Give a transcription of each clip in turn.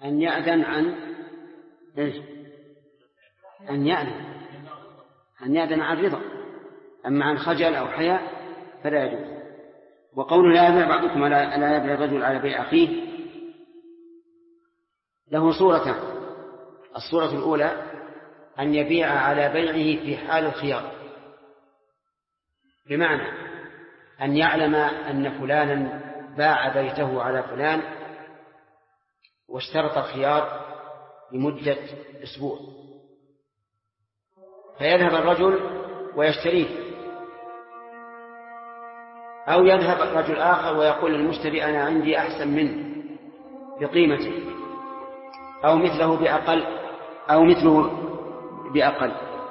أن يأذن عن إيش؟ أن يأذن عن رضا، أما عن خجل أو حياء فلا يجوز. وقول لا يبيع بعضكم لا يبيع الرجل على بيع أخيه له صورتان. الصورة الأولى أن يبيع على بيعه في حال الخيار، بمعنى أن يعلم أن فلانا باع بيته على فلان واشترط الخيار لمدة أسبوع، فيذهب الرجل ويشتريه، أو يذهب رجل آخر ويقول للمشتري أنا عندي أحسن منه بقيمته أو مثله بأقل،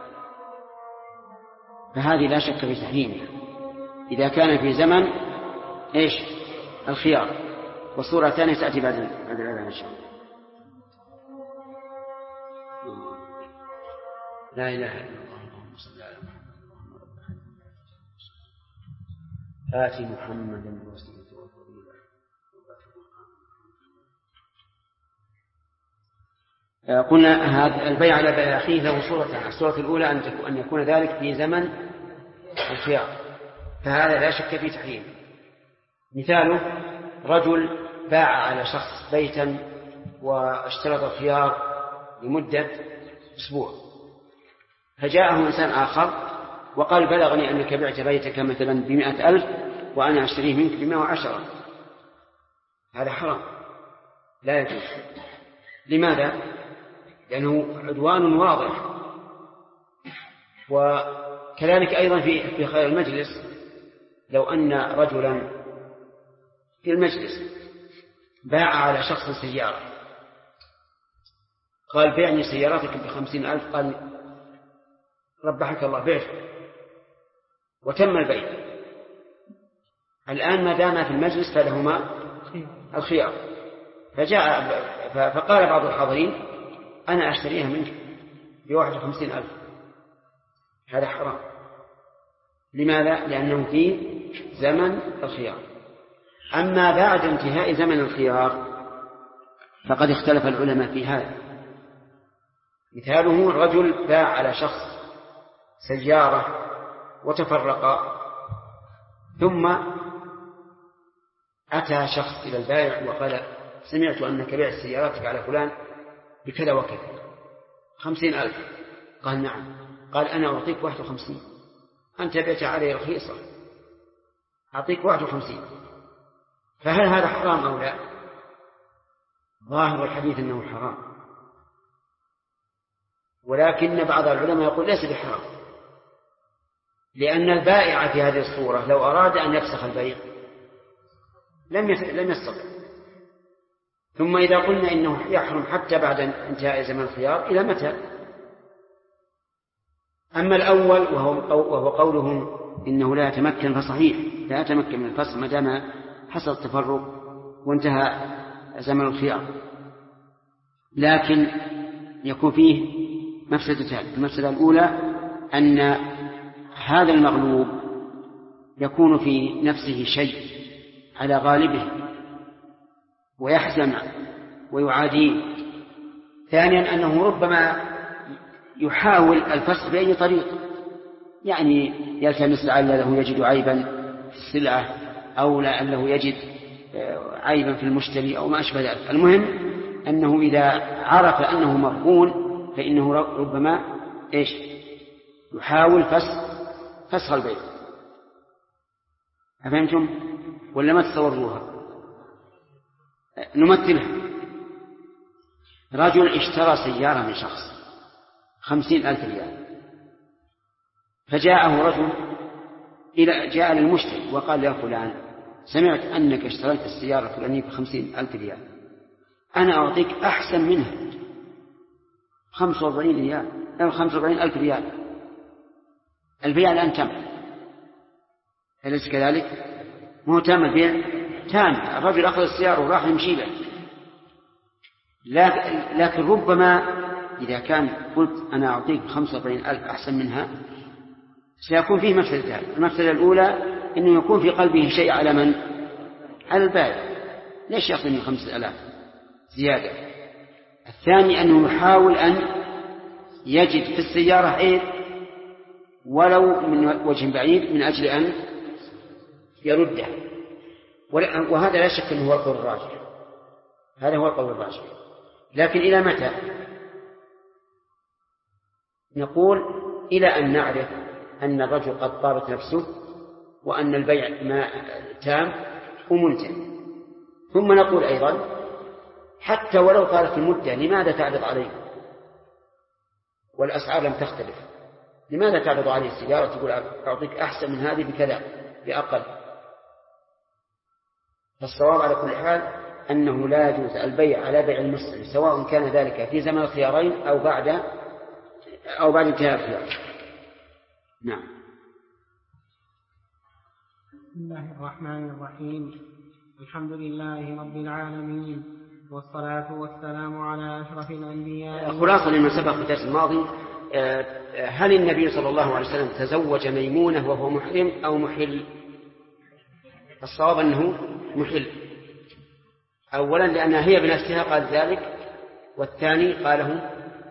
فهذه لا شك في تحريمها إذا كان في زمن إيش؟ الخيار. والصورة الثانية تأتي بعد الأذان إن شاء الله. لا إله إلا الله اللهم صل على محمد آتي محمدا الوسيلة والفضيلة. قلنا هذا البيع على بيع أخيه له صورتان. الصورة الأولى أن يكون ذلك في زمن الخيار، فهذا لا شك في تحريمه. مثاله رجل باع على شخص بيتا واشترط الخيار لمدة أسبوع، فجاءه إنسان آخر وقال بلغني أنك بعت بيتك مثلا ب100,000 وأنا أشتريه منك ب110، هذا حرام لا يجوز. لماذا؟ لأنه عدوان واضح. وكذلك أيضا في خير المجلس، لو أن رجلا في المجلس باع على شخص سيارة، قال بيعني سيارتك ب50,000، قال ربحك الله بعت، وتم البيع. الآن ما دام في المجلس فلهما الخيار، فقال بعض الحاضرين أنا أشتريها منك ب51,000، هذا حرام. لماذا؟ لأنه في زمن الخيار. أما بعد انتهاء زمن الخيار فقد اختلف العلماء في هذا. مثاله رجل باع على شخص سيارة وتفرقا، ثم أتى شخص إلى البائع وقال سمعت أنك بعت سيارتك على فلان بكذا وكذا 50,000. قال نعم. قال أنا أعطيك 51، أنت بعت علي رخيصة، أعطيك 51. فهل هذا حرام أو لا؟ ظاهر الحديث أنه حرام، ولكن بعض العلماء يقول ليس بحرام، لأن البائع في هذه الصورة لو أراد أن يفسخ البيع لم يستطع. ثم إذا قلنا إنه يحرم حتى بعد انتهاء زمن الخيار، إلى متى؟ أما الأول وهو قولهم إنه لا يتمكن، فصحيح لا يتمكن من الفسخ ما دام حصل التفرق وانتهى زمن الخيار، لكن يكون فيه مفسدتان. المفسدة الأولى أن هذا المغلوب يكون في نفسه شيء على غالبه ويحزن ويعاديه. ثانيا أنه ربما يحاول الفسخ بأي طريق، يعني يلتمس لعله يجد عيبا في السلعة، أو لعله يجد عيبا في المشتري أو ما أشبه ذلك. المهم أنه إذا عرف أنه مرهون فإنه ربما يحاول فسخ البيع. أفهمتم ولا ما تصوروها؟ نمثلها. رجل اشترى سيارة من شخص 50,000 ريال، فجاءه رجل جاء للمشتري وقال يا فلان سمعت أنك اشتريت السيارة الفلانية ب50,000 ريال، أنا أعطيك أحسن منها 45,000 ريال. البيع الآن تم، أليس كذلك؟ مو تم البيع؟ تم. الرجل أخذ السيارة وراح يمشي به، لكن ربما إذا كان قلت أنا أعطيك 45,000 أحسن منها سيكون فيه مفسدتان. المفسدة الأولى أنه يكون في قلبه شيء على من؟ على البائع. ليش يعطيني 5,000 زيادة؟ الثاني أنه يحاول أن يجد في السيارة عيب ولو من وجه بعيد من أجل أن يردها، وهذا لا شك أنه هو القول الراجح، هذا هو القول الراجح. لكن إلى متى؟ نقول إلى أن نعرف أن الرجل قد طابت نفسه وأن البيع تام وملزم. ثم نقول أيضا حتى ولو طالت المدة لماذا تعرض عليه والأسعار لم تختلف؟ لماذا تعرض عليه السيارة تقول أعطيك أحسن من هذه بكذا بأقل؟ فالصواب على كل حال أنه لا يجوز البيع على بيع المسلم سواء كان ذلك في زمن الخيارين أو بعد انتهاء الخيار. نعم. بسم الله الرحمن الرحيم. الحمد لله رب العالمين، والصلاة والسلام على أشرف الأنبياء. خلاصة لما سبق في الدرس الماضي، هل النبي صلى الله عليه وسلم تزوج ميمونة وهو محرم أو محل؟ الصواب أنه محل، أولا لأنها هي بنفسها قال ذلك، والثاني قاله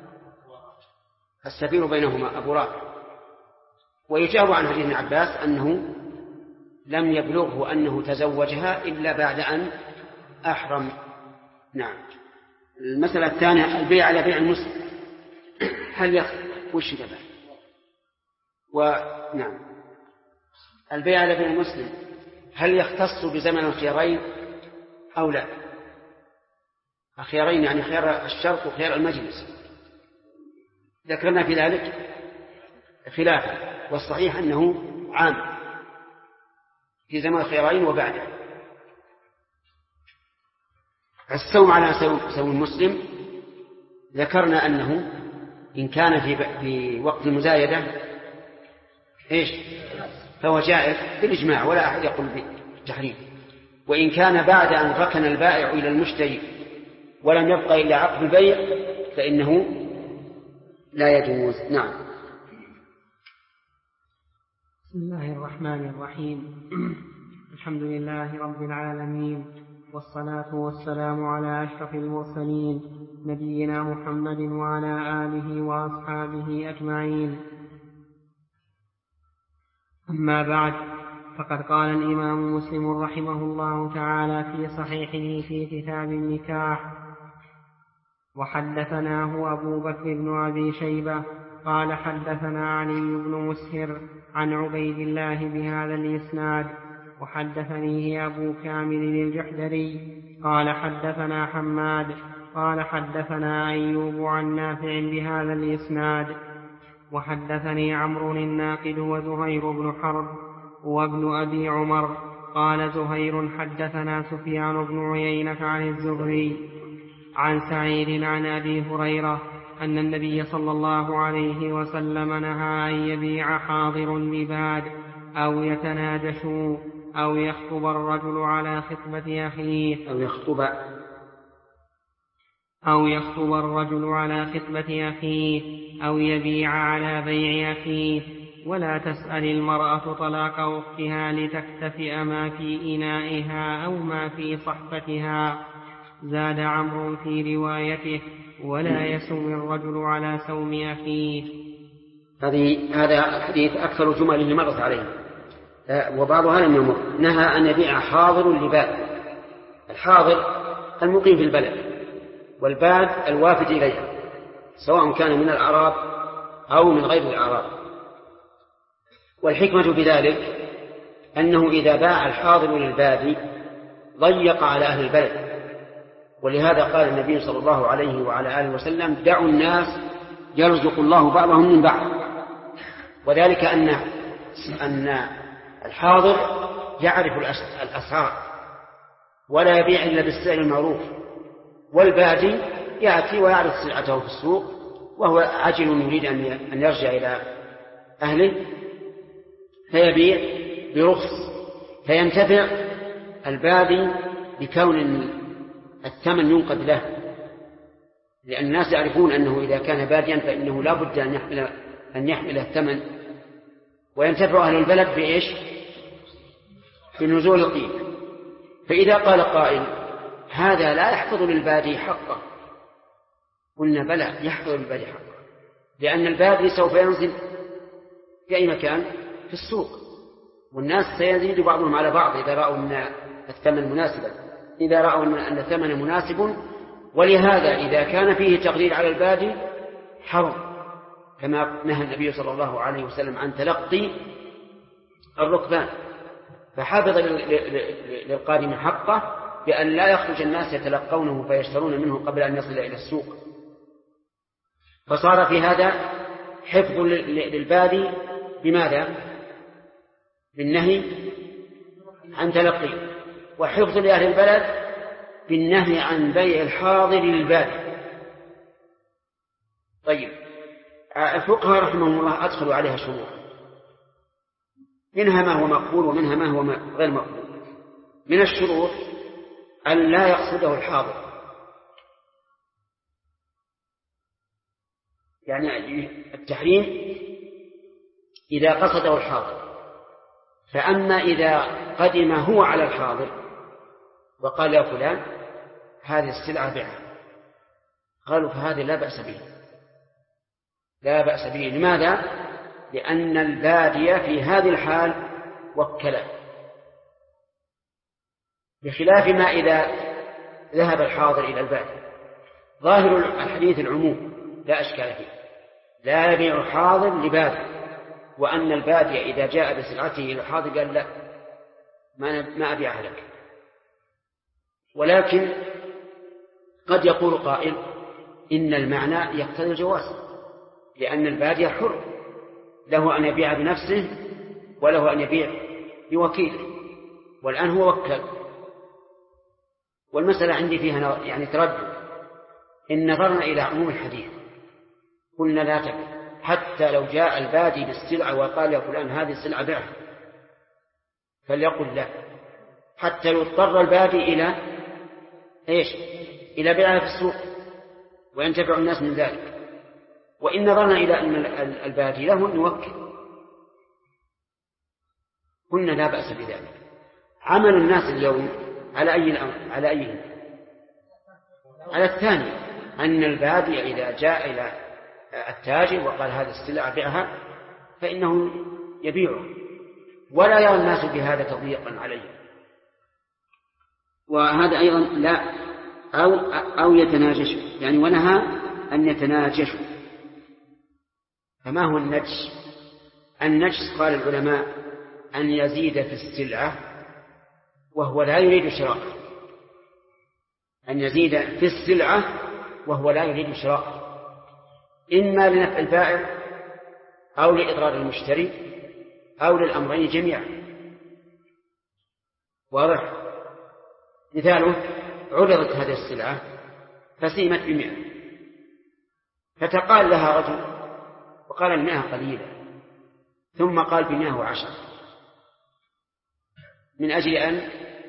السفير بينهما أبو رافع. ويجاب عن حديث ابن عباس أنه لم يبلغه أنه تزوجها إلا بعد أن أحرم. نعم. المسألة الثانية البيع على بيع المسلم، هل وش ده؟ ونعم، البيع على بيع المسلم هل يختص بزمن الخيارين أو لا؟ الخيارين يعني خيار الشرط وخيار المجلس، ذكرنا في ذلك خلافا، والصحيح أنه عام في زمن الخيارين وبعده. الصوم على سوم المسلم ذكرنا أنه إن كان في وقت المزايدة فهو جائز بالإجماع ولا أحد يقول بالتحريم، وإن كان بعد أن ركن البائع إلى المشتري ولم يبقى إلا عقد البيع فإنه لا يجوز. نعم. بسم الله الرحمن الرحيم. الحمد لله رب العالمين، والصلاة والسلام على أشرف المرسلين نبينا محمد وعلى آله وأصحابه أجمعين. أما بعد، فقد قال الإمام مسلم رحمه الله تعالى في صحيحه في كتاب النكاح: وحدثناه أبو بكر بن أبي شيبة قال حدثنا علي بن مسهر عن عبيد الله بهذا الإسناد، وحدثنيه أبو كامل الجحدري قال حدثنا حماد قال حدثنا أيوب عن نافع بهذا الإسناد. وحدثني عمرو الناقد وزهير بن حرب وابن أبي عمر قال زهير حدثنا سفيان بن عيينة عن الزهري عن سعيد عن أبي هريرة أن النبي صلى الله عليه وسلم نهى أن يبيع حاضر لباد أو يتناجشوا أو يخطب الرجل على خطبة أخيه أو يخطب الرجل على خطبة أخيه أو يبيع على بيع أخيه، ولا تسأل المرأة طلاق أختها لتكتفئ ما في إنائها أو ما في صحفتها. زاد عمرو في روايته: ولا يسوم الرجل على سوم أخيه. هذا الحديث أكثر جمله مرت عليه، وبعضها لم يمر. نهى أن يبيع حاضر لباد. الحاضر المقيم في البلد، والباد الوافد إليها سواء كان من الأعراب أو من غير الأعراب. والحكمة بذلك أنه إذا باع الحاضر للبادي ضيق على أهل البلد، ولهذا قال النبي صلى الله عليه وعلى آله وسلم: دعوا الناس يرزق الله بعضهم من بعض. وذلك أن الحاضر يعرف الأسعار ولا يبيع إلا بالسعر المعروف، والبادي يأتي ويعرض سلعته في السوق وهو عجل يريد أن يرجع إلى أهله فيبيع برخص، فينتفع البادي بكون الثمن ينقد له، لأن الناس يعرفون أنه إذا كان باديا فإنه لا بد أن يحمل الثمن، وينتفع أهل البلد بإيش؟ بنزول القيمة. فإذا قال قائل: هذا لا يحفظ للبادي حقه قلنا بلى يحضر البادي حقه، لأن البادي سوف ينزل في أي مكان في السوق، والناس سيزيد بعضهم على بعض إذا رأوا أن الثمن مناسبا، إذا رأوا أن الثمن مناسب. ولهذا إذا كان فيه تقليل على البادي حرم، كما نهى النبي صلى الله عليه وسلم عن تلقي الركبان، فحافظ للقادم حقه بأن لا يخرج الناس يتلقونه فيشترون منه قبل أن يصل إلى السوق. فصار في هذا حفظ للبادي بماذا؟ بالنهي عن تلقيه، وحفظ لأهل البلد بالنهي عن بيع الحاضر للبادي. طيب، الفقهاء رحمهم الله أدخلوا عليها شروط، منها ما هو مقبول ومنها ما هو غير مقبول. من الشروط أن لا يقصده الحاضر، يعني التحريم إذا قصده الحاضر. فأما إذا قدم هو على الحاضر وقال يا فلان هذه السلعة بيعها، قالوا فهذا لا بأس به، لا بأس به. لماذا؟ لأن البادية في هذه الحال وكله، بخلاف ما إذا ذهب الحاضر إلى البادية. ظاهر الحديث العموم لا أشكال فيه، لا يبيع حاضر لبادي، وأن البادية إذا جاء بسلعته إلى الحاضر قال لا ما أبيعها لك. ولكن قد يقول قائل إن المعنى يقتضي الجواز، لأن البادية حر، له أن يبيع بنفسه وله أن يبيع بوكيله، والآن هو وكل. والمسألة عندي فيها يعني تردد. إن نظرنا إلى عموم الحديث قلنا لا تبيع، حتى لو جاء البادي بالسلعة وقال يا فلان هذه السلعة بيعها، فليقل لا، حتى يضطر البادي إلى إيش؟ إلى بيعها في السوق وينتفع الناس من ذلك. وإن نظرنا إلى أن البادي له أن يوكل قلنا لا بأس بذلك. عمل الناس اليوم على أي الأمر؟ على أيه؟ على الثاني، أن البادي إذا جاء إلى التاجر وقال هذه السلعة بيعها فإنه يبيعه، ولا يرى الناس بهذا تضييقا عليه. وهذا أيضا لا أو يتناجش، يعني ونهى أن يتناجشوا. فما هو النجش؟ النجس قال العلماء أن يزيد في السلعة وهو لا يريد شراءها، أن يزيد في السلعة وهو لا يريد شراءها، إما لنفع البائع أو لإضرار المشتري أو للأمرين جميعا. واضح؟ مثاله عرضت هذه السلعة فسيمت ب100، فتقال لها رجل وقال 100 قليلة، ثم قال 110 من أجل أن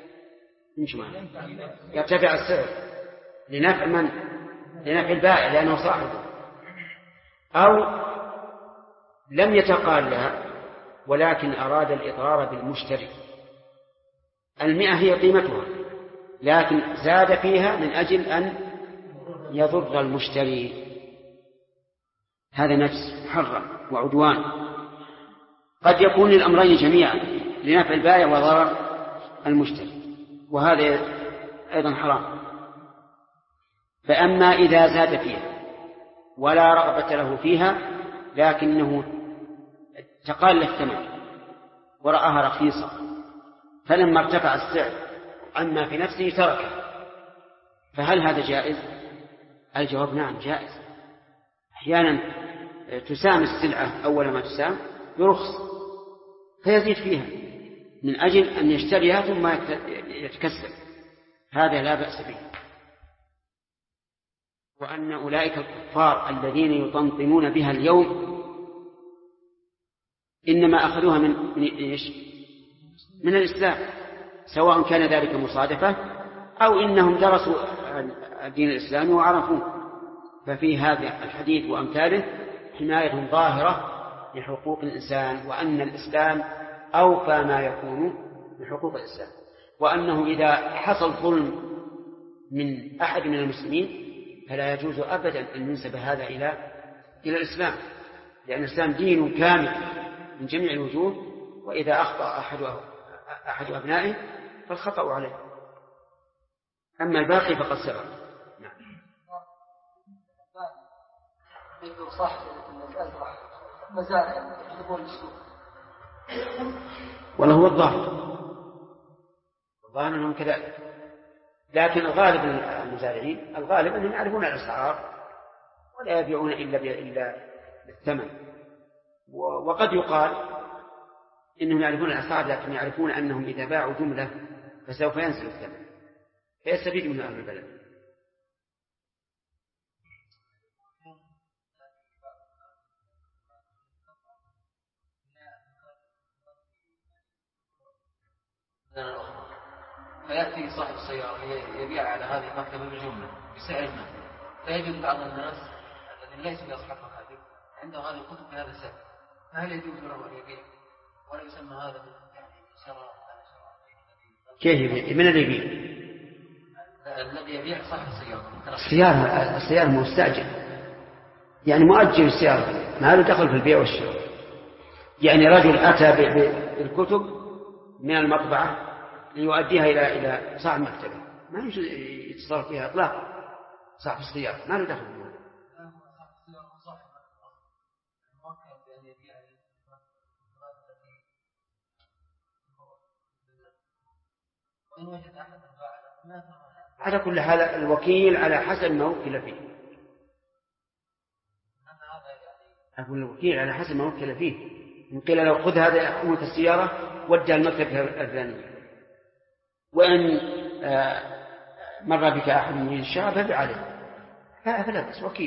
يرتفع السعر لنفع من؟ لنفع البائع لأنه صاحبه. أو لم يتقال لها ولكن أراد الإضرار بالمشتري، 100 هي قيمتها لكن زاد فيها من أجل أن يضر المشتري، هذا نجس محرم وعدوان. قد يكون للأمرين جميعا، لنفع البائع وضرر المشتري، وهذا أيضا حرام. فأما إذا زاد فيها ولا رغبة له فيها لكنه تقال له الثمن ورآها رخيصة، فلما ارتفع السعر عما في نفسه تركه، فهل هذا جائز؟ الجواب نعم جائز. أحيانا تسام السلعة أول ما تسام برخص فيزيد فيها من أجل أن يشتريها ثم يتكسب، هذا لا بأس به. وأن أولئك الكفار الذين يطنطنون بها اليوم إنما أخذوها من الإسلام، سواء كان ذلك مصادفة أو إنهم درسوا الدين الإسلامي وعرفوه. ففي هذا الحديث وأمثاله حماية ظاهرة لحقوق الإنسان، وأن الإسلام أوفى ما يكون بحقوق الإسلام، وأنه إذا حصل ظلم من أحد من المسلمين فلا يجوز أبدا أن ينسب هذا إلى الإسلام، لأن الإسلام دين كامل من جميع الوجوه، وإذا أخطأ أحد أبنائه فالخطأ عليه، أما الباقي فقد سبق. نعم. والله هو الظاهر أنهم كذلك، لكن الغالب المزارعين الغالب أنهم يعرفون الأسعار ولا يبيعون إلا بالثمن، وقد يقال إنهم يعرفون الأسعار لكن يعرفون أنهم إذا باعوا جملة فسوف ينزل الثمن فيستفيد من أهل البلد. فيأتي صاحب السيارة يبيع على هذه المكتبة بالجملة بسعر ما، فيجد بعض الناس الذين ليسوا لأصحاب مكاتب عنده هذه الكتب بهذا السعر، فهل يجوز له أن يبيع ولا يسمى هذا شراء؟ كيف يبيع؟ من الذي يبيع؟ الذي يبيع صاحب السيارة مستأجر، يعني مؤجر السيارة، ما له دخل في البيع والشراء. يعني رجل أتى بالكتب من المطبعة ليؤديها إلى صاحب المكتبة، ما يجوز يتصرف فيها إطلاقا. صاحب السيارة ما له دخل فيها. على كل حال الوكيل على حسب ما وكل فيه. أقول الوكيل على حسب ما وكل فيه. إن قيل لو خذ هذا أمة السيارة ودى المكتب الفلاني، وإن مر بك أحد من الشعب فبع عليه، فلا بس وكيل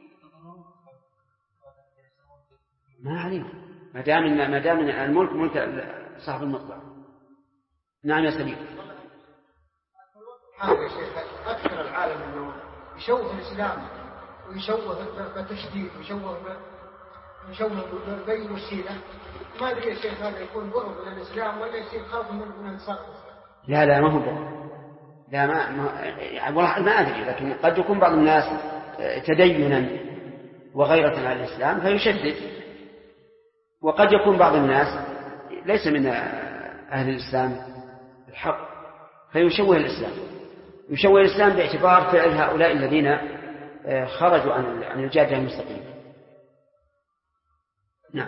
ما عليه ما دام الملك ملك صاحب المطبع. نعم يا سليم. هذا يا شيخ أكثر العالم أنه يشوه الإسلام ويشوه بالتشديد ويشوه بالبين والسيلة. ما أدري يا شيخ هذا يكون ضرب للإسلام ولا يصير خوف من انتصار؟ لا ما هو ضرب، لا ما أدري، لكن قد يكون بعض الناس تدينا وغيرة على الإسلام فيشدد، وقد يكون بعض الناس ليس من أهل الإسلام الحق فيشوه الإسلام باعتبار فعل هؤلاء الذين خرجوا عن الجادة المستقيمة. نعم.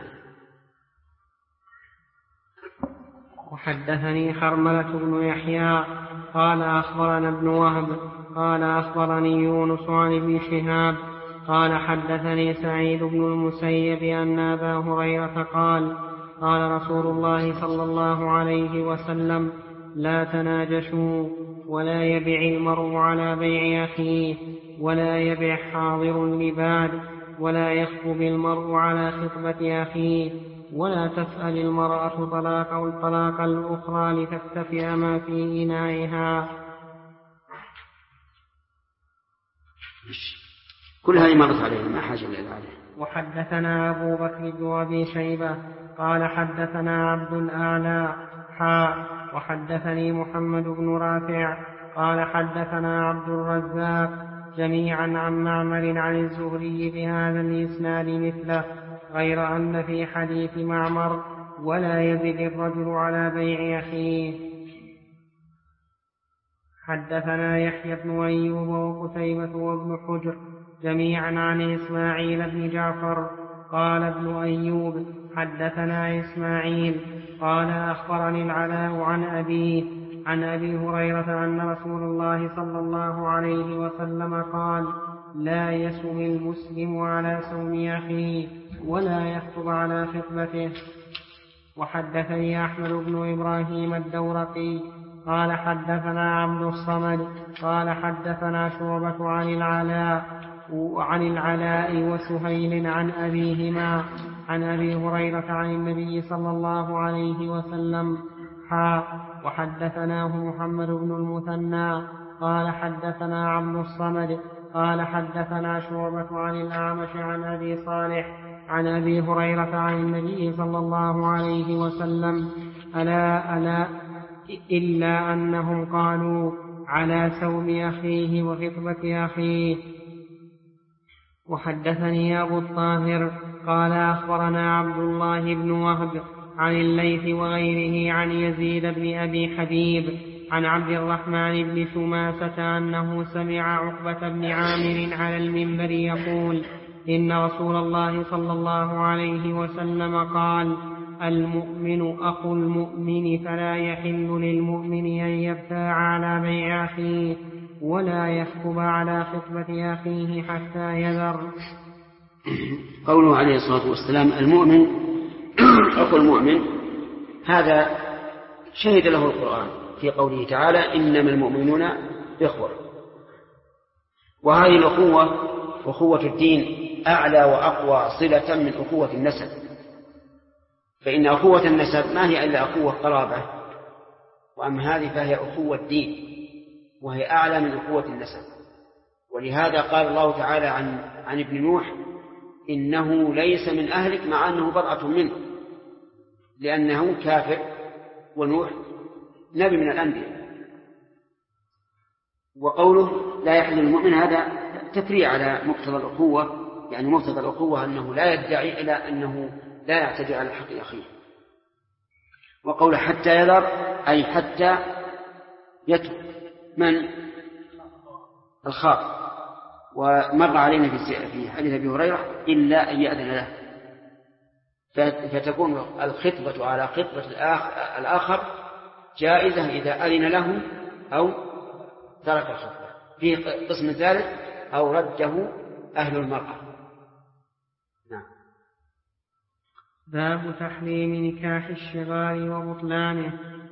وحدثني حرملة بن يحيى قال أخبرنا ابن وهب قال أخبرني يونس عن ابن شهاب قال حدثني سعيد بن المسيب أن أبا هريرة قال قال رسول الله صلى الله عليه وسلم لا تناجشوا ولا يبع المرء على بيع أخيه ولا يبع حاضر لباد ولا يخطب المرء على خطبة أخيه ولا تسأل المرأة طلاق الأخرى لتكتفئ ما في إنائها. كل هذه مرت عليه ما حاجة إلى عليه. وحدثنا أبو بكر بن أبي شيبة قال حدثنا عبد الأعلى وحدثني محمد بن رافع قال حدثنا عبد الرزاق جميعا عن معمر عن الزهري بهذا الإسناد مثله، غير أن في حديث معمر ولا يزد الرجل على بيع أخيه. حدثنا يحيى بن أيوب وقتيبة وابن حجر جميعا عن إسماعيل بن جعفر قال ابن أيوب حدثنا إسماعيل قال أخبرني العلاء عن أبي هريرة أن رسول الله صلى الله عليه وسلم قال لا يسم المسلم على سوم أخيه ولا يخطب على خطبته. وحدثني أحمد بن إبراهيم الدورقي قال حدثنا عبد الصمد قال حدثنا شعبة عن العلاء وسهيل عن أبيهما عن أبي هريرة عن النبي صلى الله عليه وسلم وحدثناه محمد بن المثنى قال حدثنا عبد الصمد قال حدثنا شعبة عن الأعمش عن أبي صالح عن أبي هريرة عن النبي صلى الله عليه وسلم ألا إلا أنهم قالوا على سوم أخيه وخطبة أخيه. وحدثني أبو الطاهر قال أخبرنا عبد الله بن وهب عن الليث وغيره عن يزيد بن أبي حبيب عن عبد الرحمن بن شماسة أنه سمع عقبة بن عامر على المنبر يقول إن رسول الله صلى الله عليه وسلم قال المؤمن أخو المؤمن فلا يحل للمؤمن أن يبتاع على بيع أخيه ولا يخطب على خطبة أخيه حتى يذر. قوله عليه الصلاة والسلام المؤمن أخو المؤمن، هذا شهد له القرآن في قوله تعالى إنما المؤمنون إخوة، وهذه الأخوة أخوة الدين أعلى وأقوى صلة من أخوة النسب، فإن أخوة النسب ما هي إلا أخوة قرابة، وأما هذه فهي أخوة الدين وهي أعلى من أخوة النسب. ولهذا قال الله تعالى عن ابن نوح إنه ليس من أهلك مع أنه بضعة منه، لأنه كافر ونوح نبي من الأنبياء. وقوله لا يحل المؤمن هذا تفريع على مقتضى الأخوة، يعني مقتضى الأخوة أنه لا يدعي إلى أنه لا يعتدي على حق أخيه. وقوله حتى يذر أي حتى يترك من الخاطئ. ومر علينا في حديث أبي هريرة إلا أن يأذن له، فتكون الخطبة على خطبة الآخر جائزة إذا أذن له أو ترك الخطبة. في قسم ثالث أو رده أهل المرأة. نعم. باب تحريم نكاح الشغار وبطلانه.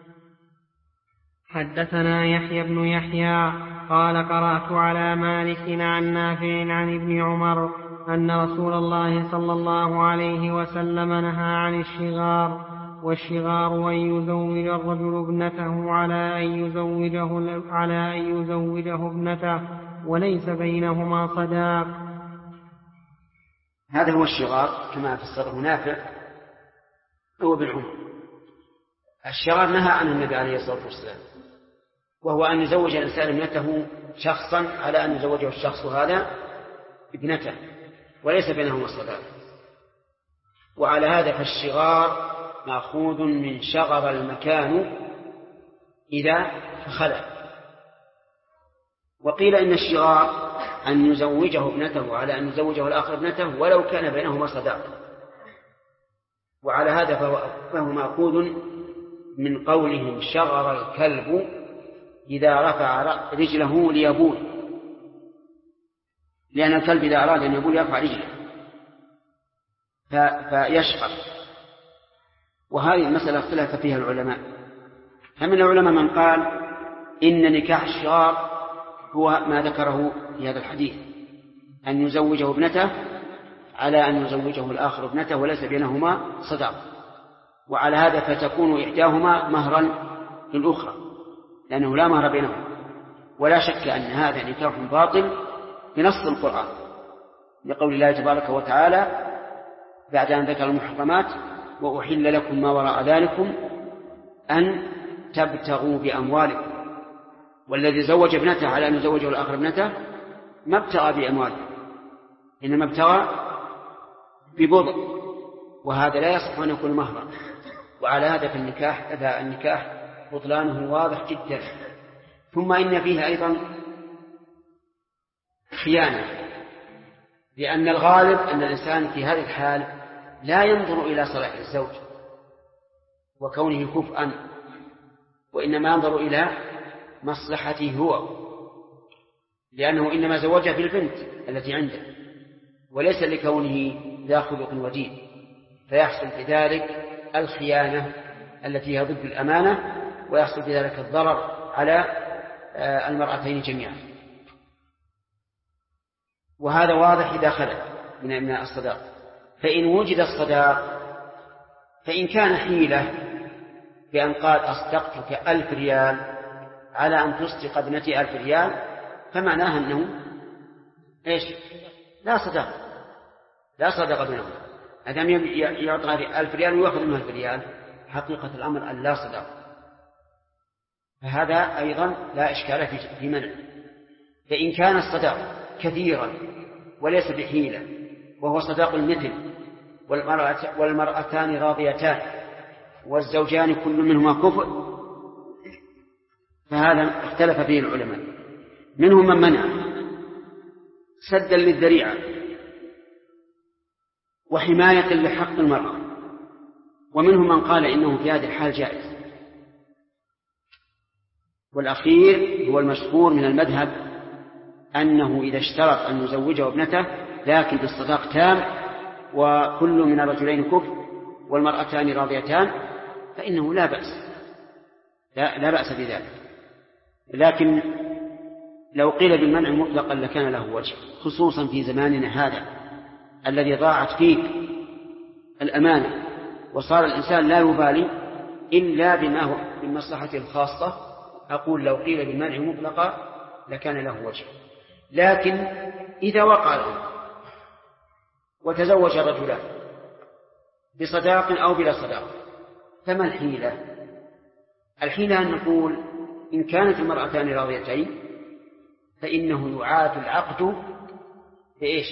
حدثنا يحيى بن يحيى قال قرأت على مالك عن نافع عن ابن عمر أن رسول الله صلى الله عليه وسلم نهى عن الشغار، والشغار أن يزوج الرجل ابنته على أن يزوجه ابنته وليس بينهما صداق. هذا هو الشغار كما فسره نافع هو بالعمر. الشغار نهى عنه النبي عليه الصلاة والسلام، وهو أن يزوج الإنسان ابنته شخصا على أن يزوجه الشخص هذا ابنته وليس بينهما صداق. وعلى هذا فالشغار مأخوذ من شغر المكان إذا خلى. وقيل إن الشغار أن يزوجه ابنته على أن يزوجه الآخر ابنته ولو كان بينهما صداق. وعلى هذا فهو مأخوذ من قولهم شغر الكلب إذا رفع رجله ليبول، لأن الكلب إذا أراد أن يبول يرفع رجله فيشغر. وهذه المسألة اختلف فيها العلماء، فمن العلماء من قال إن نكاح الشغار هو ما ذكره في هذا الحديث، أن يزوجه ابنته على أن يزوجه الآخر ابنته وليس بينهما صداق. وعلى هذا فتكون إحداهما مهرا للأخرى لأنه لا مهر بينهما. ولا شك أن هذا نكاح باطل بنص القرآن، لقول الله تبارك وتعالى بعد أن ذكر المحرمات وأحل لكم ما وراء ذلكم أن تبتغوا بأموالكم. والذي زوج ابنته على أن يزوجه الآخر ابنته ما ابتغى بأمواله، إنما ابتغى ببضع، وهذا لا يصح أن يكون مهرا. وعلى هذا في النكاح بطلانه واضح جدا. ثم إن فيه أيضا خيانة، لأن الغالب أن الإنسان في هذه الحال لا ينظر إلى صلاح الزوج وكونه كفءا، وإنما ينظر إلى مصلحته هو، لأنه إنما زوجها في البنت التي عنده وليس لكونه ذا خلق ودين، فيحصل في ذلك الخيانة التي هي ضد الأمانة، ويحصل في ذلك الضرر على المرأتين جميعا. وهذا واضح إذا خلت من الصداق. فإن وجد الصداق فإن كان حيلة بأن قال أصدقتك 1000 ريال على أن تصدق ابنتي 1000 ريال، فمعناها أنه إيش؟ لا صداق بينهم. أدام يعطى 1000 ريال ويأخذ منه 1000 ريال، حقيقة الأمر أن لا صداق. فهذا أيضا لا إشكال في منع. فإن كان الصداق كثيرا وليس بحيلة، وهو صداق المثل، والمرأتان راضيتان، والزوجان كل منهما كفء، فهذا اختلف فيه العلماء. منهم من منع سدا للذريعة وحماية لحق المرأة، ومنهم من قال إنه في هذه الحال جائز. والأخير هو المشهور من المذهب، أنه إذا اشترط أن يزوجه ابنته لكن بالصداق تام وكل من الرجلين كفء والمرأتان راضيتان فإنه لا بأس، لا بأس بذلك. لكن لو قيل بالمنع مطلقا لكان له وجه، خصوصا في زماننا هذا الذي ضاعت فيه الأمانة، وصار الإنسان لا يبالي إلا بما هو من مصلحته الخاصة. أقول لو قيل بالمنع مطلقا لكان له وجه. لكن إذا وقع الأمر وتزوج الرجلان بصداق أو بلا صداق فما الحيلة؟ الحيلة أن نقول إن كانت المرأتان راضيتين فإنه يعاد العقد بإيش؟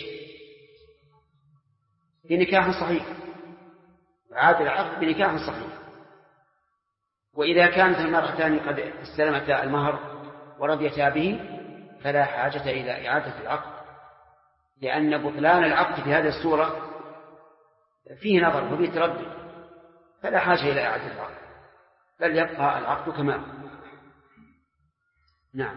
بنكاح صحيح، يعاد العقد بنكاح صحيح. وإذا كانت المرأتان قد استلمتا المهر ورضيتا به فلا حاجة إلى إعادة العقد، لأن بطلان العقد في هذه الصورة فيه نظر وفيه تردد، فلا حاجة إلى إعادة العقد، بل يبقى العقد كما هو. نعم.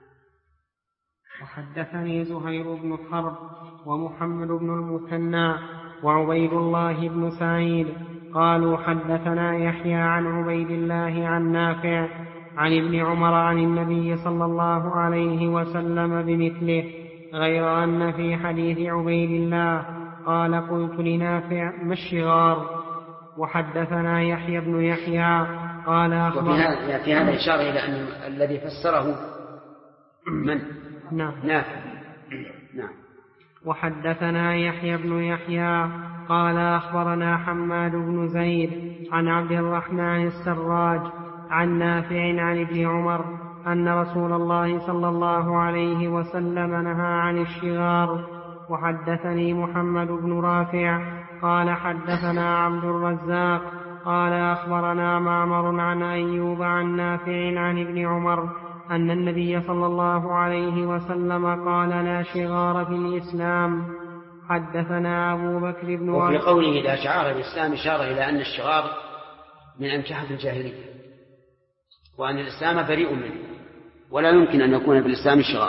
وحدثني زهير بن حرب ومحمد بن المثنى وعبيد الله بن سعيد قالوا حدثنا يحيى عن عبيد الله عن نافع عن ابن عمر عن النبي صلى الله عليه وسلم بمثله، غير أن في حديث عبيد الله قال قلت لنافع ما الشغار. وحدثنا يحيى بن يحيى قال أخبرنا. في هذا إشارة إلى أن الذي فسره من؟ نافع. نعم. وحدثنا يحيى بن يحيى قال أخبرنا حماد بن زيد عن عبد الرحمن السراج عن نافع عن ابن عمر أن رسول الله صلى الله عليه وسلم نهى عن الشغار. وحدثني محمد بن رافع قال حدثنا عبد الرزاق قال أخبرنا معمر عن أيوب عن نافع عن ابن عمر أن النبي صلى الله عليه وسلم قال لا شغار في الإسلام. حدثنا أبو بكر بن وفي قوله لا شعار الإسلام إشارة إلى أن الشغار من أنكحة الجاهلية، وأن الإسلام بريء منه، ولا يمكن أن يكون بالإسلام شغار.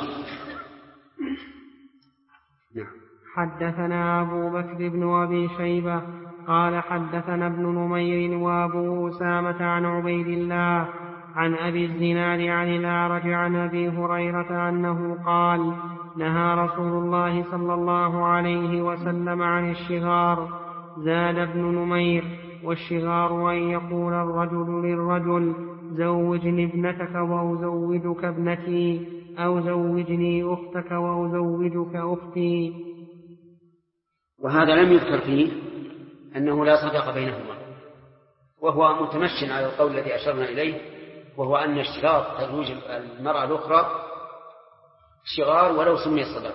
حدثنا أبو بكر بن أبي شيبة قال حدثنا ابن نمير وأبو أسامة عن عبيد الله عن أبي الزناد عن الأعرج عن أبي هريرة أنه قال نهى رسول الله صلى الله عليه وسلم عن الشغار. زاد ابن نمير والشغار أن يقول الرجل للرجل زوجني ابنتك وأزوجك ابنتي، أو زوجني أختك وأزوجك أختي. وهذا لم يذكر فيه أنه لا صداق بينهما، وهو متمشن على القول الذي أشرنا إليه، وهو أن اشتراط تزويج المرأة الأخرى شغار ولو سمي صداق.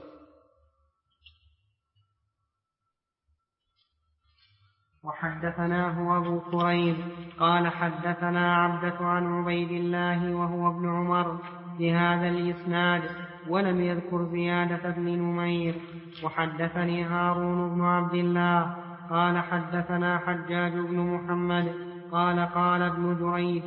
وحدثناه أبو كريب قال حدثنا عبدة عن عبيد الله وهو ابن عمر بهذا الإسناد ولم يذكر زيادة ابن نمير. وحدثني هارون بن عبد الله قال حدثنا حجاج بن محمد قال ابن جريج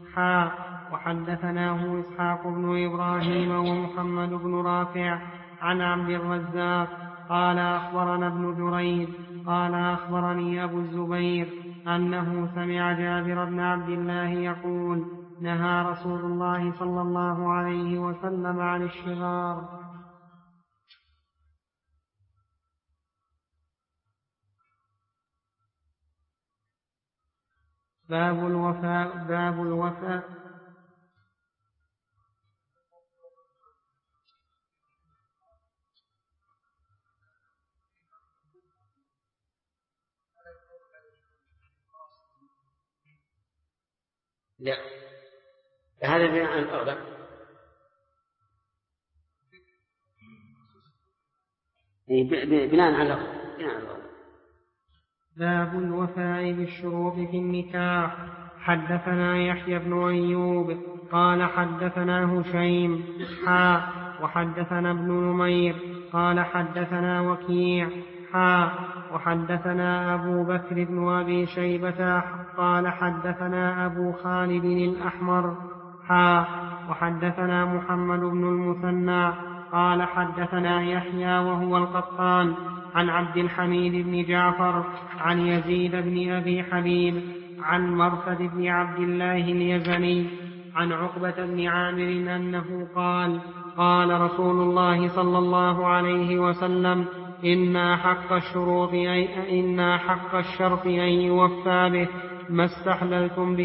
وحدثناه إسحاق بن إبراهيم ومحمد بن رافع عن عبد الرزاق قال أخبرنا ابن جريج قال أخبرني أبو الزبير أنه سمع جابر بن عبد الله يقول نهى رسول الله صلى الله عليه وسلم عن الشغار. باب الوفاء لا، هذا بناء الأغلب. بناء على باب الوفاء بالشروط في النكاح. حدثنا يحيى بن أيوب قال حدثنا هشيم وحدثنا ابن نمير قال حدثنا وكيع وحدثنا أبو بكر بن أبي شيبة قال حدثنا أبو خالد الأحمر وحدثنا محمد بن المثنى قال حدثنا يحيى وهو القطان عن عبد الحميد بن جعفر عن يزيد بن أبي حبيب عن مرثد بن عبد الله اليزني عن عقبة بن عامر أنه قال قال رسول الله صلى الله عليه وسلم إن حق الشرط أن يوفى به ما استحللتم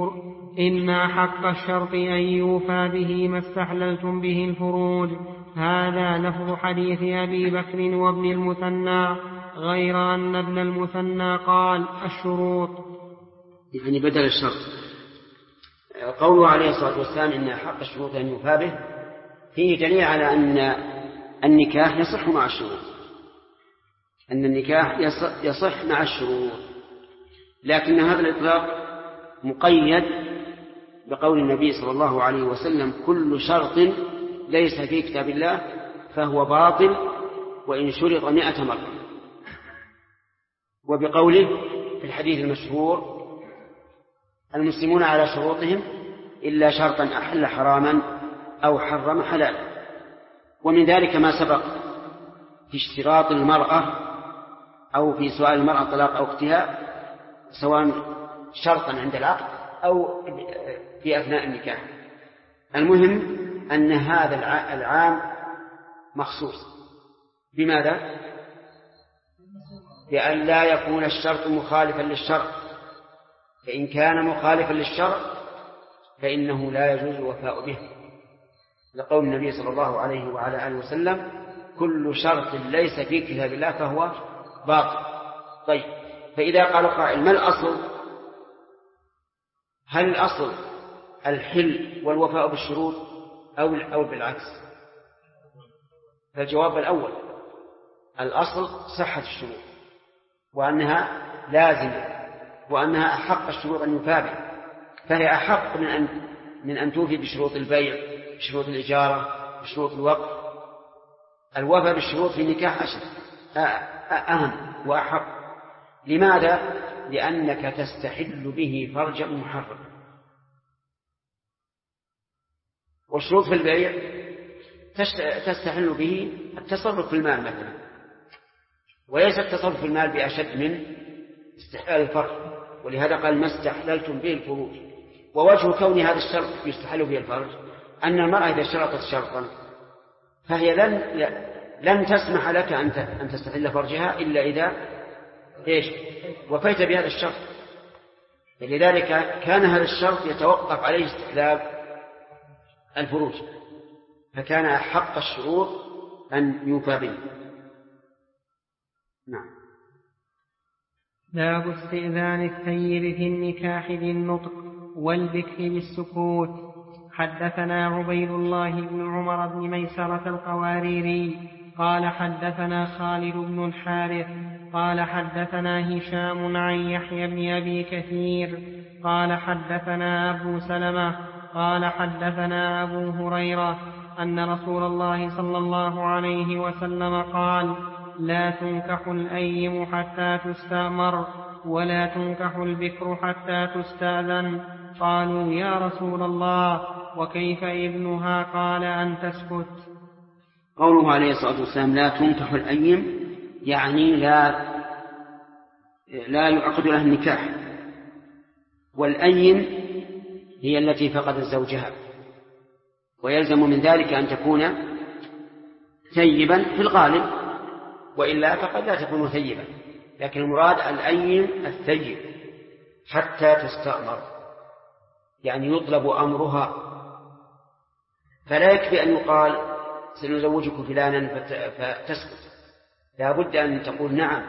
به الفروج. هذا لفظ حديث أبي بكر وابن المثنى غير أن ابن المثنى قال الشروط يعني بدل الشرط. قوله عليه الصلاة والسلام إن حق الشروط أن يوفى به فيه دليل على أن النكاح يصح مع الشروط، أن النكاح يصح مع الشروط، لكن هذا الإطلاق مقيد بقول النبي صلى الله عليه وسلم كل شرط ليس في كتاب الله فهو باطل وإن شرط 100 مرة، وبقوله في الحديث المشهور المسلمون على شروطهم إلا شرطا أحل حراما أو حرم حلالا. ومن ذلك ما سبق في اشتراط المرأة أو في سؤال المرأة طلاق أو اختها سواء شرطا عند العقد أو في أثناء النكاح. المهم أن هذا العام مخصوص بماذا؟ بأن لا يكون الشرط مخالفا للشرط، فإن كان مخالفا للشرط فإنه لا يجوز الوفاء به، لقول النبي صلى الله عليه وعلى آله وسلم كل شرط ليس في كتاب الله فهو باطل. طيب، فإذا قال قائل ما الأصل؟ هل الأصل الحل والوفاء بالشروط أو بالعكس؟ فالجواب الأول، الأصل صحة الشروط وأنها لازمة وأنها أحق الشروط أن يوفى بها، فهي أحق من أن توفي بشروط البيع، بشروط الإجارة، بشروط الوقف. الوفاء بالشروط في النكاح أهم وأحق. لماذا؟ لأنك تستحل به فرجا محرم، والشروط في البيع تستحل به التصرف في المال مثلا، وليس التصرف في المال بأشد من استحلال الفرج، ولهذا قال ما استحللتم به الفروج. ووجه كون هذا الشرط يستحل به الفرج أن المرأة إذا شرطت شرطا فهي لن تسمح لك أن تستحل فرجها إلا إذا وفيت بهذا الشرط. لذلك كان هذا الشرط يتوقف عليه استحلال الفروج، فكان أحق الشروط أن يوفى به. نعم. باب استئذان الثيب في النكاح بالنطق والبكر بالسكوت. حدثنا عبيد الله بن عمر بن ميسرة القواريري قال حدثنا خالد بن الحارث قال حدثنا هشام عن يحيى بن أبي كثير قال حدثنا أبو سلمة قال حدثنا أبو هريرة أن رسول الله صلى الله عليه وسلم قال لا تنكح الأيم حتى تستأمر ولا تنكح البكر حتى تستأذن. قالوا يا رسول الله وكيف ابنها؟ قال أن تسكت. قوله عليه الصلاة والسلام لا تنكح الأيم يعني لا يعقد لها النكاح، والأيم هي التي فقدت زوجها، ويلزم من ذلك أن تكون ثيبا في الغالب، وإلا فقد لا تكون ثيبا، لكن المراد الأيم الثيب حتى تستأمر، يعني يطلب أمرها، فلا يكفي أن يقال سنزوجك فلانا فتسكت، لا بد أن تقول نعم.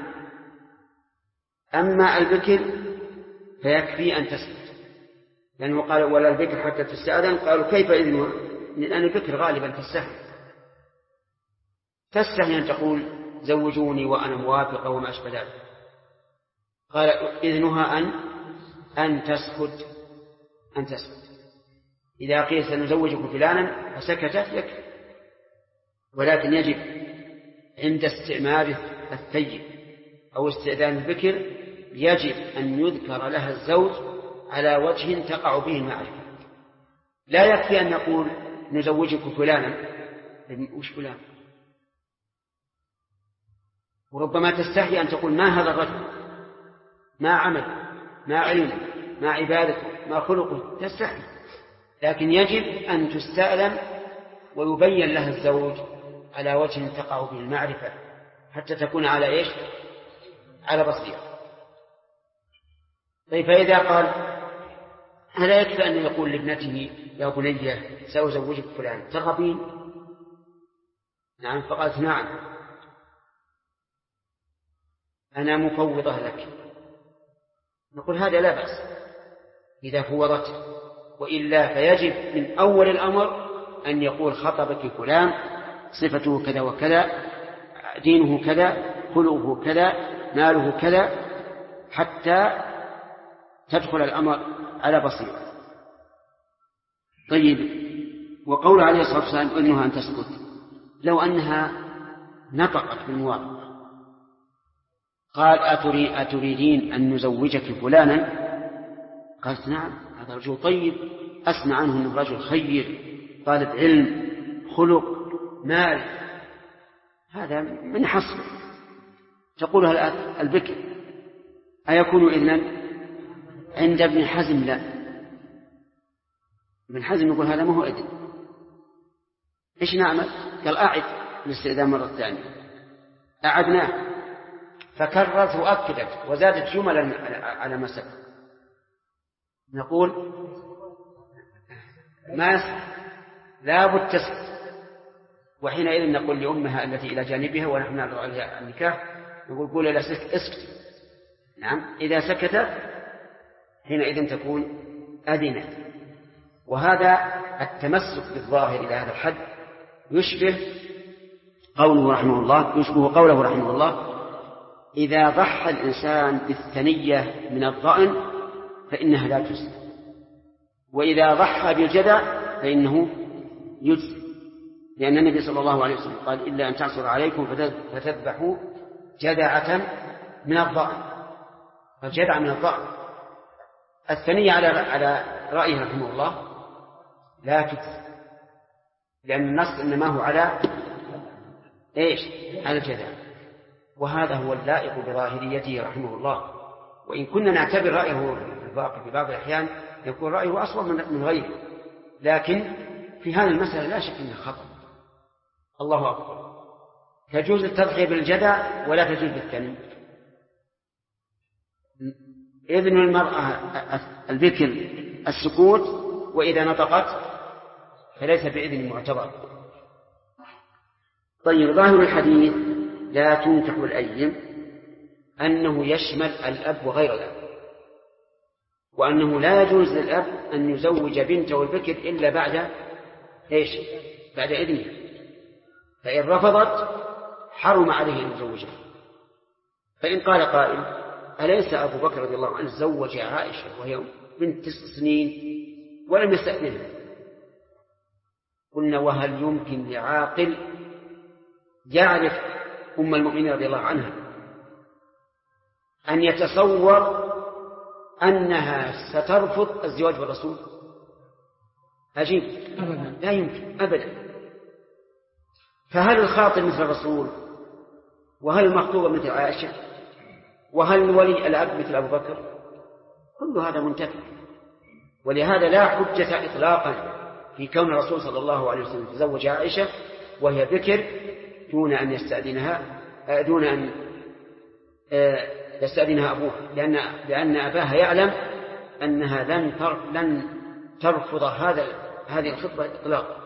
أما البكر فيكفي أن تسكت، لأنه قال ولا البكر حتى تستأذن. قالوا كيف إذنها؟ لأن البكر غالبا تستحي أن تقول زوجوني وأنا موافقة وما أشبه ذلك. قال إذنها أن تسكت، أن تسكت. إذا قيل سنزوجك فلانا فسكتت يكفي، ولكن يجب عند استعمال الثيب أو استئذان البكر يجب أن يذكر لها الزوج على وجه تقع به المعرفة. لا يكفي أن نقول نزوجك فلانا، وش فلان؟ وربما تستحي أن تقول ما هذا الرجل، ما عمل، ما علم، ما عبادته، ما خلقه، تستحي. لكن يجب أن تستأذن ويبين لها الزوج على وجه تقع به المعرفة حتى تكون على إيش؟ على بصيرة. طيب فإذا قال هل يكفي أن يقول لابنته يا بني سأزوجك فلان ترغبين؟ نعم. فقالت نعم أنا مفوضة لك، نقول هذا لا بأس إذا فوضت، وإلا فيجب من أول الأمر أن يقول خطبك فلان صفته كذا وكذا، دينه كذا، خلقه كذا، ماله كذا، حتى تدخل الأمر على بصيرة. طيب، وقول عليه الصلاة والسلام إنها أن تسكت، لو أنها نطقت بالموافقة قال أتريدين أن نزوجك فلانا؟ قالت نعم هذا رجل طيب أسمع عنه أنه رجل خير طالب علم خلق مال، هذا من حصر. تقولها البكر. أيكون إذن عند ابن حزم؟ لا، ابن حزم يقول هذا ما هو إذن. إيش نعمل؟ قال أعد الاستئذان مرة ثانية. أعدناه فكررت وأكدت وزادت جملا على ما سبق. نقول ما يصح، لا بد تسكت. وحينئذ نقول لأمها التي إلى جانبها ونحن نعرض عليها النكاح نقول قولي لا اسكت. نعم، إذا سكت حينئذ تكون أذنت. وهذا التمسك بالظاهر إلى هذا الحد يشبه قوله رحمه الله إذا ضحى الإنسان بالثنية من الضأن فإنها لا تجزي، وإذا ضحى بالجدع فإنه يجزي، لأن النبي صلى الله عليه وسلم قال إلا أن تعصر عليكم فتذبحوا جدعة من الضأن، فالجدع من الضأن. الثنية على رأيه رحمه الله لا تجزي، لأن النص إنما هو على إيش؟ على الجدع. وهذا هو اللائق بظاهريته رحمه الله. وإن كنا نعتبر رأيه في بعض الأحيان يكون رأيه أصوب من غيره، لكن في هذه المسألة لا شك أنه خطأ. الله أكبر. تجوز التضحية بالجدع ولا تجوز بالثني. إذن المرأة البكر السكوت، وإذا نطقت فليس بإذن معتبر. طيب، ظاهر الحديث لا تنكح الأيم أنه يشمل الأب وغير الأب، وأنه لا يجوز للأب أن يزوج بنته البكر إلا بعد إيش؟ بعد إذنه، فإن رفضت حرم عليه أن يزوجها. فإن قال قائل أليس أبو بكر رضي الله عنه زوج عائشة وهي بنت 9 سنين ولم يستأذنها؟ قلنا وهل يمكن لعاقل يعرف أم المؤمنين رضي الله عنها أن يتصور أنها سترفض الزواج بالرسول؟ عجيب، لا يمكن أبدا. فهل الخاطب مثل الرسول؟ وهل المخطوبة مثل عائشة؟ وهل ولي الأب مثل أبو بكر؟ كل هذا منتفع. ولهذا لا حجة إطلاقا في كون الرسول صلى الله عليه وسلم تزوج عائشة وهي بكر دون أن يستأذنها أبوها، لأن أباها يعلم أنها لن ترفض هذه الخطبة إطلاقا.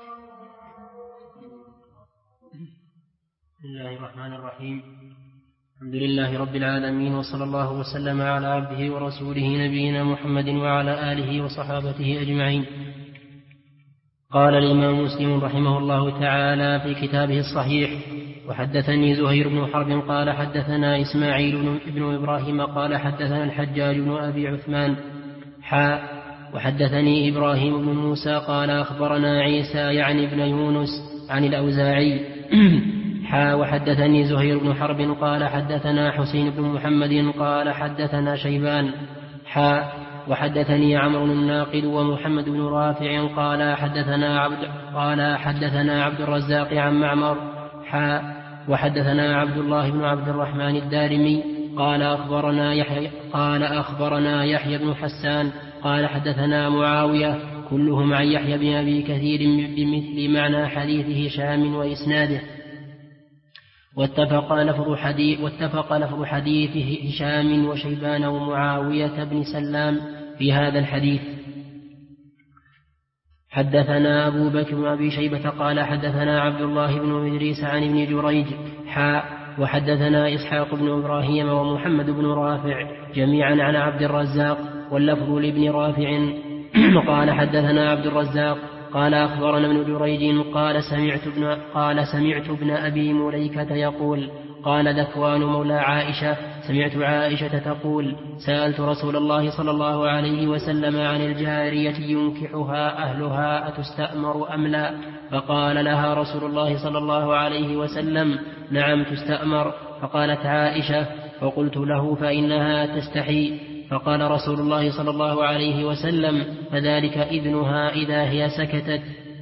بسم الله الرحمن الرحيم. الحمد لله رب العالمين، وصلى الله وسلم على عبده ورسوله نبينا محمد وعلى آله وصحابته أجمعين. قال الإمام مسلم رحمه الله تعالى في كتابه الصحيح: وحدثني زهير بن حرب قال حدثنا إسماعيل بن إبراهيم قال حدثنا الحجاج بن أبي عثمان وحدثني إبراهيم بن موسى قال أخبرنا عيسى يعني ابن يونس عن الأوزاعي وحدثني زهير بن حرب قال حدثنا حسين بن محمد قال حدثنا شيبان وحدثني عمرو الناقد ومحمد بن رافع قال حدثنا عبد الرزاق عن معمر وحدثنا عبد الله بن عبد الرحمن الدارمي قال أخبرنا يحيى بن حسان قال حدثنا معاوية كلهم عن يحيى بن أبي كثير بمثل معنى حديث هشام وإسناده، واتفق لفظ حديث هشام وشيبان ومعاوية بن سلام في هذا الحديث. حدثنا أبو بكر بن أبي شيبة قال حدثنا عبد الله بن إدريس عن ابن جريج وحدثنا إسحاق بن إبراهيم ومحمد بن رافع جميعا عن عبد الرزاق، واللفظ لابن رافع قال حدثنا عبد الرزاق قال أخبرنا ابن جريج قال سمعت ابن أبي مليكة يقول قال ذكوان مولى عائشة سمعت عائشة تقول سألت رسول الله صلى الله عليه وسلم عن الجارية ينكحها أهلها أتستأمر أم لا؟ فقال لها رسول الله صلى الله عليه وسلم نعم تستأمر. فقالت عائشة فقلت له فإنها تستحي. فقال رسول الله صلى الله عليه وسلم فذلك إذنها إذا هي سكتت.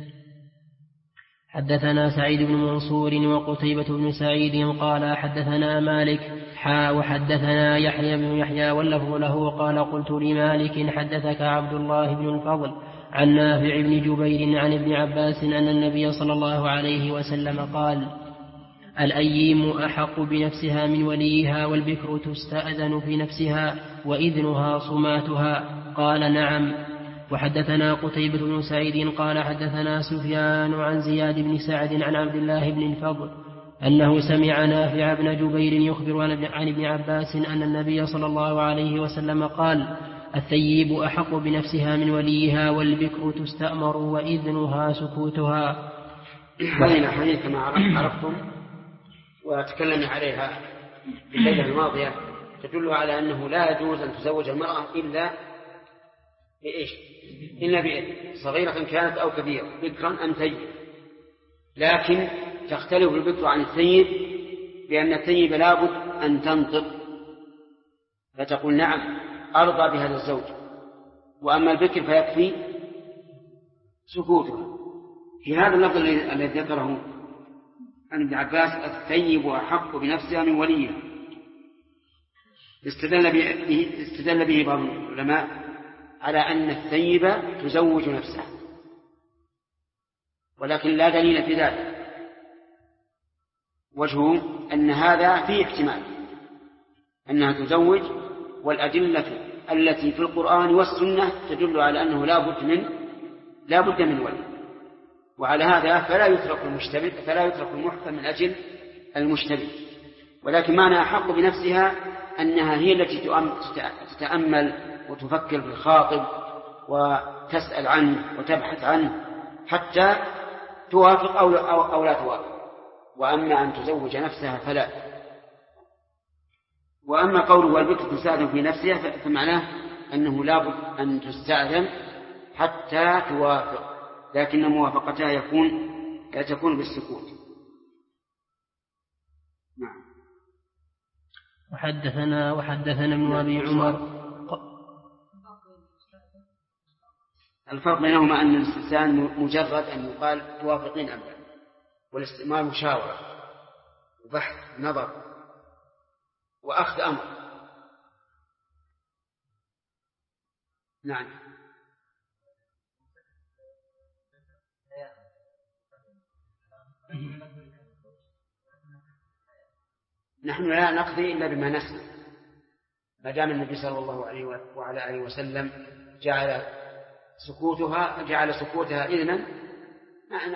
حدثنا سعيد بن منصور وقتيبة بن سعيد قال حدثنا مالك وحدثنا يحيى بن يحيى واللفظ له قال قلت لمالك حدثك عبد الله بن الفضل عن نافع بن جبير عن ابن عباس أن النبي صلى الله عليه وسلم قال الأيم أحق بنفسها من وليها والبكر تستأذن في نفسها وإذنها صماتها. قال نعم. وحدثنا قتيبة بن سعيد قال حدثنا سفيان عن زياد بن سعد عن عبد الله بن الفضل أنه سمع نافع بن جبير يخبر عن ابن عباس أن النبي صلى الله عليه وسلم قال الثيب أحق بنفسها من وليها والبكر تستأمر وإذنها سكوتها. هذه الأحاديث كما عرفتم وتكلمنا عليها في الليلة الماضية تدل على أنه لا يجوز أن تزوج المرأة إلا بإيش؟ إلا بإذن، صغيرة كانت أو كبيرة، بكرا أم ثيب. لكن تختلف البكر عن الثيب بأن الثيب لابد أن تنطق فتقول نعم أرضى بهذا الزوج، وأما البكر فيكفي سكوتها. في هذا اللفظ الذي ذكره عن ابن عباس الثيب أحق بنفسها من وليها استدل به بعض العلماء على أن الثيب تزوج نفسها، ولكن لا دليل في ذلك. وجهه أن هذا فيه احتمال أنها تزوج، والأدلة التي في القرآن والسنة تدل على أنه لا بد من ولي، وعلى هذا فلا يترك المحكم من أجل المشتبه. ولكن معنى أحق بنفسها أنها هي التي تتأمل وتفكر في الخاطب وتسأل عنه وتبحث عنه حتى توافق أو لا توافق. وأما أن تزوج نفسها فلا. وأما قوله والبكر تستأذن في نفسها فمعناه أنه لا بد أن تستأذن حتى توافق، لكن موافقتها تكون بالسكوت. نعم. وحدثنا ابن أبي عمر. الفرق بينهما أن الاستئذان مجرد أن يقال توافقين أم لا، والاستئمار مشاورة وبحث نظر وأخذ أمر. نعم. نحن لا نقضي إلا بما نسمع، ما دام النبي صلى الله عليه وعلى آله وسلم جعل سكوتها إذنا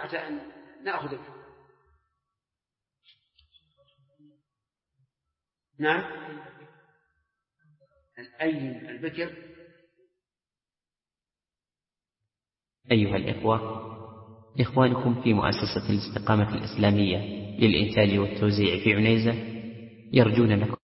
نأخذ. نعم. أي البكر. أيها الإخوة، إخوانكم في مؤسسة الاستقامة الإسلامية للإنتاج والتوزيع في عنيزة يرجون لكم